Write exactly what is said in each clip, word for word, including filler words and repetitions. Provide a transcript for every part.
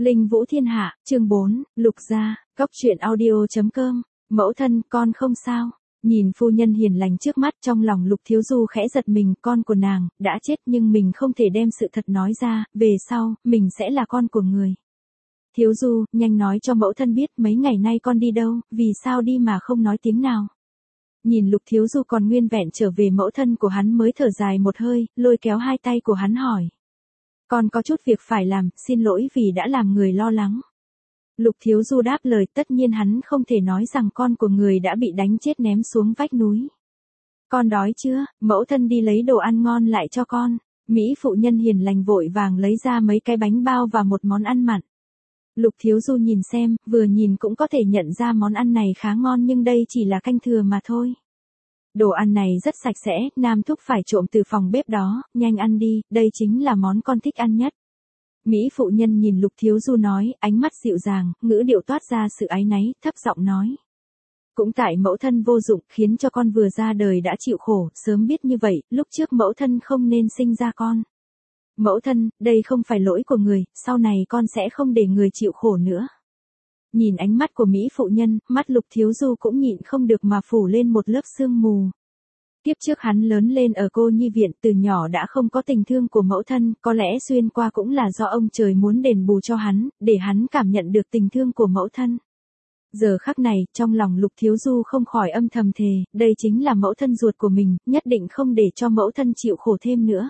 Linh Vũ Thiên Hạ, chương bốn, Lục Gia, Cóc truyện audio chấm com, mẫu thân, con không sao. Nhìn phu nhân hiền lành trước mắt, trong lòng Lục Thiếu Du khẽ giật mình, con của nàng, đã chết nhưng mình không thể đem sự thật nói ra, về sau, mình sẽ là con của người. Thiếu Du, nhanh nói cho mẫu thân biết mấy ngày nay con đi đâu, vì sao đi mà không nói tiếng nào. Nhìn Lục Thiếu Du còn nguyên vẹn trở về, mẫu thân của hắn mới thở dài một hơi, lôi kéo hai tay của hắn hỏi. Con có chút việc phải làm, xin lỗi vì đã làm người lo lắng. Lục Thiếu Du đáp lời, tất nhiên hắn không thể nói rằng con của người đã bị đánh chết ném xuống vách núi. Con đói chưa, mẫu thân đi lấy đồ ăn ngon lại cho con. Mỹ phụ nhân hiền lành vội vàng lấy ra mấy cái bánh bao và một món ăn mặn. Lục Thiếu Du nhìn xem, vừa nhìn cũng có thể nhận ra món ăn này khá ngon nhưng đây chỉ là canh thừa mà thôi. Đồ ăn này rất sạch sẽ, Nam Thúc phải trộm từ phòng bếp đó, nhanh ăn đi, đây chính là món con thích ăn nhất. Mỹ phụ nhân nhìn Lục Thiếu Du nói, ánh mắt dịu dàng, ngữ điệu toát ra sự áy náy, thấp giọng nói. Cũng tại mẫu thân vô dụng, khiến cho con vừa ra đời đã chịu khổ, sớm biết như vậy, lúc trước mẫu thân không nên sinh ra con. Mẫu thân, đây không phải lỗi của người, sau này con sẽ không để người chịu khổ nữa. Nhìn ánh mắt của Mỹ phụ nhân, mắt Lục Thiếu Du cũng nhịn không được mà phủ lên một lớp sương mù. Tiếp trước hắn lớn lên ở cô nhi viện, từ nhỏ đã không có tình thương của mẫu thân, có lẽ xuyên qua cũng là do ông trời muốn đền bù cho hắn, để hắn cảm nhận được tình thương của mẫu thân. Giờ khắc này, trong lòng Lục Thiếu Du không khỏi âm thầm thề, đây chính là mẫu thân ruột của mình, nhất định không để cho mẫu thân chịu khổ thêm nữa.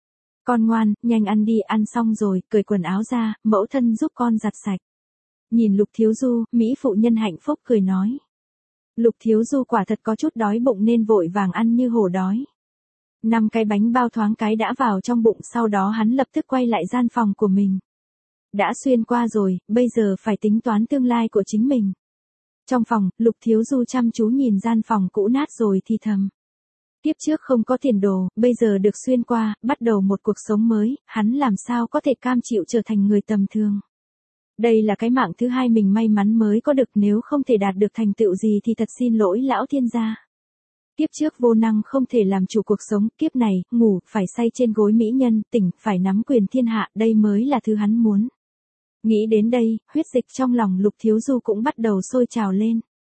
Con ngoan, nhanh ăn đi, ăn xong rồi, cởi quần áo ra, mẫu thân giúp con giặt sạch. Nhìn Lục Thiếu Du, Mỹ phụ nhân hạnh phúc cười nói. Lục Thiếu Du quả thật có chút đói bụng nên vội vàng ăn như hổ đói. Năm cái bánh bao thoáng cái đã vào trong bụng, sau đó hắn lập tức quay lại gian phòng của mình. Đã xuyên qua rồi, bây giờ phải tính toán tương lai của chính mình. Trong phòng, Lục Thiếu Du chăm chú nhìn gian phòng cũ nát rồi thì thầm. Tiếp trước không có tiền đồ, bây giờ được xuyên qua, bắt đầu một cuộc sống mới, hắn làm sao có thể cam chịu trở thành người tầm thường. Đây là cái mạng thứ hai mình may mắn mới có được, nếu không thể đạt được thành tựu gì thì thật xin lỗi lão thiên gia. Kiếp trước vô năng không thể làm chủ cuộc sống, kiếp này, ngủ, phải say trên gối mỹ nhân, tỉnh, phải nắm quyền thiên hạ, đây mới là thứ hắn muốn. Nghĩ đến đây, huyết dịch trong lòng Lục Thiếu Du cũng bắt đầu sôi trào lên.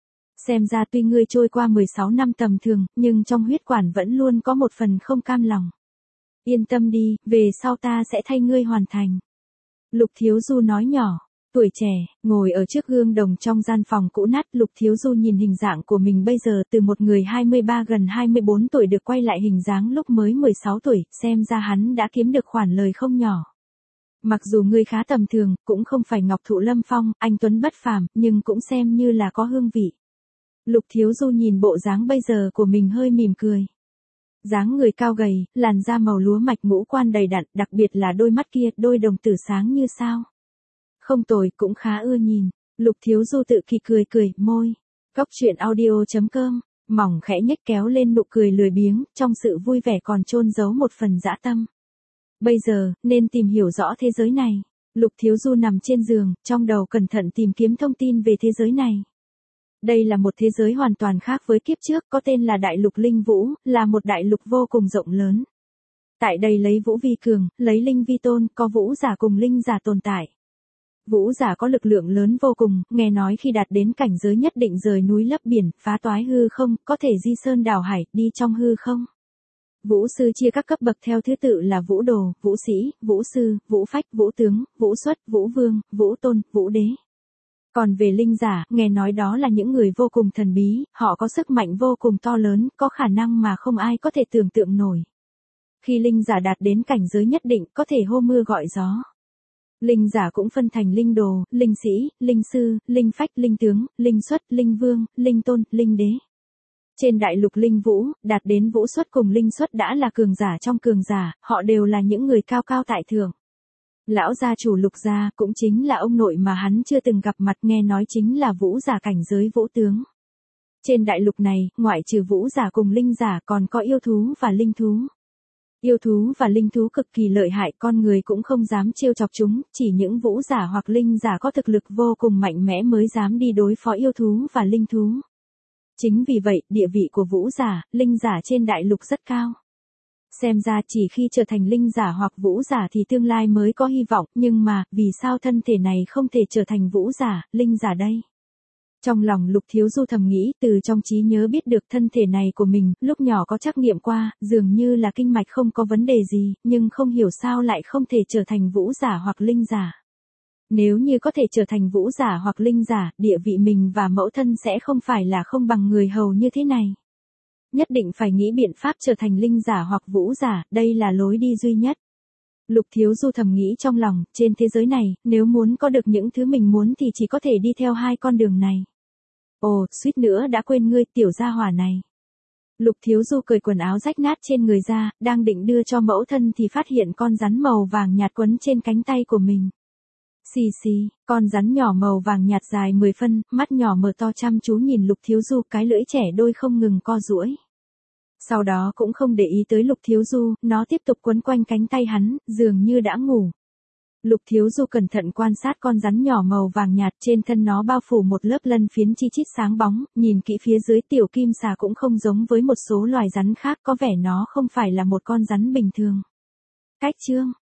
Xem ra tuy ngươi trôi qua mười sáu năm tầm thường, nhưng trong huyết quản vẫn luôn có một phần không cam lòng. Yên tâm đi, về sau ta sẽ thay ngươi hoàn thành. Lục Thiếu Du nói nhỏ. Tuổi trẻ, ngồi ở trước gương đồng trong gian phòng cũ nát, Lục Thiếu Du nhìn hình dạng của mình bây giờ từ một người hai mươi ba gần hai mươi bốn tuổi được quay lại hình dáng lúc mới mười sáu tuổi, xem ra hắn đã kiếm được khoản lời không nhỏ. Mặc dù người khá tầm thường, cũng không phải Ngọc Thụ Lâm Phong, anh tuấn bất phàm, nhưng cũng xem như là có hương vị. Lục Thiếu Du nhìn bộ dáng bây giờ của mình hơi mỉm cười. Dáng người cao gầy, làn da màu lúa mạch, ngũ quan đầy đặn, đặc biệt là đôi mắt kia, đôi đồng tử sáng như sao. Không tồi, cũng khá ưa nhìn. Lục Thiếu Du tự kỳ cười cười, môi. Cóc truyện audio chấm com, mỏng khẽ nhếch kéo lên nụ cười lười biếng, trong sự vui vẻ còn chôn giấu một phần dã tâm. Bây giờ, nên tìm hiểu rõ thế giới này. Lục Thiếu Du nằm trên giường, trong đầu cẩn thận tìm kiếm thông tin về thế giới này. Đây là một thế giới hoàn toàn khác với kiếp trước, có tên là Đại Lục Linh Vũ, là một đại lục vô cùng rộng lớn. Tại đây lấy vũ vi cường, lấy linh vi tôn, có vũ giả cùng linh giả tồn tại. Vũ giả có lực lượng lớn vô cùng, nghe nói khi đạt đến cảnh giới nhất định rời núi lấp biển, phá toái hư không, có thể di sơn đảo hải, đi trong hư không. Vũ sư chia các cấp bậc theo thứ tự là vũ đồ, vũ sĩ, vũ sư, vũ phách, vũ tướng, vũ xuất, vũ vương, vũ tôn, vũ đế. Còn về linh giả, nghe nói đó là những người vô cùng thần bí, họ có sức mạnh vô cùng to lớn, có khả năng mà không ai có thể tưởng tượng nổi. Khi linh giả đạt đến cảnh giới nhất định, có thể hô mưa gọi gió. Linh giả cũng phân thành linh đồ, linh sĩ, linh sư, linh phách, linh tướng, linh xuất, linh vương, linh tôn, linh đế. Trên đại lục linh vũ, đạt đến vũ xuất cùng linh xuất đã là cường giả trong cường giả, họ đều là những người cao cao tại thượng. Lão gia chủ Lục gia, cũng chính là ông nội mà hắn chưa từng gặp mặt, nghe nói chính là vũ giả cảnh giới vũ tướng. Trên đại lục này, ngoại trừ vũ giả cùng linh giả còn có yêu thú và linh thú. Yêu thú và linh thú cực kỳ lợi hại, con người cũng không dám trêu chọc chúng, chỉ những vũ giả hoặc linh giả có thực lực vô cùng mạnh mẽ mới dám đi đối phó yêu thú và linh thú. Chính vì vậy, địa vị của vũ giả, linh giả trên đại lục rất cao. Xem ra chỉ khi trở thành linh giả hoặc vũ giả thì tương lai mới có hy vọng, nhưng mà, vì sao thân thể này không thể trở thành vũ giả, linh giả đây? Trong lòng Lục Thiếu Du thầm nghĩ, từ trong trí nhớ biết được thân thể này của mình, lúc nhỏ có trắc nghiệm qua, dường như là kinh mạch không có vấn đề gì, nhưng không hiểu sao lại không thể trở thành vũ giả hoặc linh giả. Nếu như có thể trở thành vũ giả hoặc linh giả, địa vị mình và mẫu thân sẽ không phải là không bằng người hầu như thế này. Nhất định phải nghĩ biện pháp trở thành linh giả hoặc vũ giả, đây là lối đi duy nhất. Lục Thiếu Du thầm nghĩ trong lòng, trên thế giới này, nếu muốn có được những thứ mình muốn thì chỉ có thể đi theo hai con đường này. Ồ, suýt nữa đã quên ngươi, tiểu gia hỏa này. Lục Thiếu Du cởi quần áo rách nát trên người ra, đang định đưa cho mẫu thân thì phát hiện con rắn màu vàng nhạt quấn trên cánh tay của mình. Xì xì, con rắn nhỏ màu vàng nhạt dài mười phân, mắt nhỏ mở to chăm chú nhìn Lục Thiếu Du, cái lưỡi trẻ đôi không ngừng co duỗi. Sau đó cũng không để ý tới Lục Thiếu Du, nó tiếp tục quấn quanh cánh tay hắn, dường như đã ngủ. Lục Thiếu Du cẩn thận quan sát con rắn nhỏ màu vàng nhạt, trên thân nó bao phủ một lớp lân phiến chi chít sáng bóng, nhìn kỹ phía dưới tiểu kim xà cũng không giống với một số loài rắn khác, có vẻ nó không phải là một con rắn bình thường. Cách chương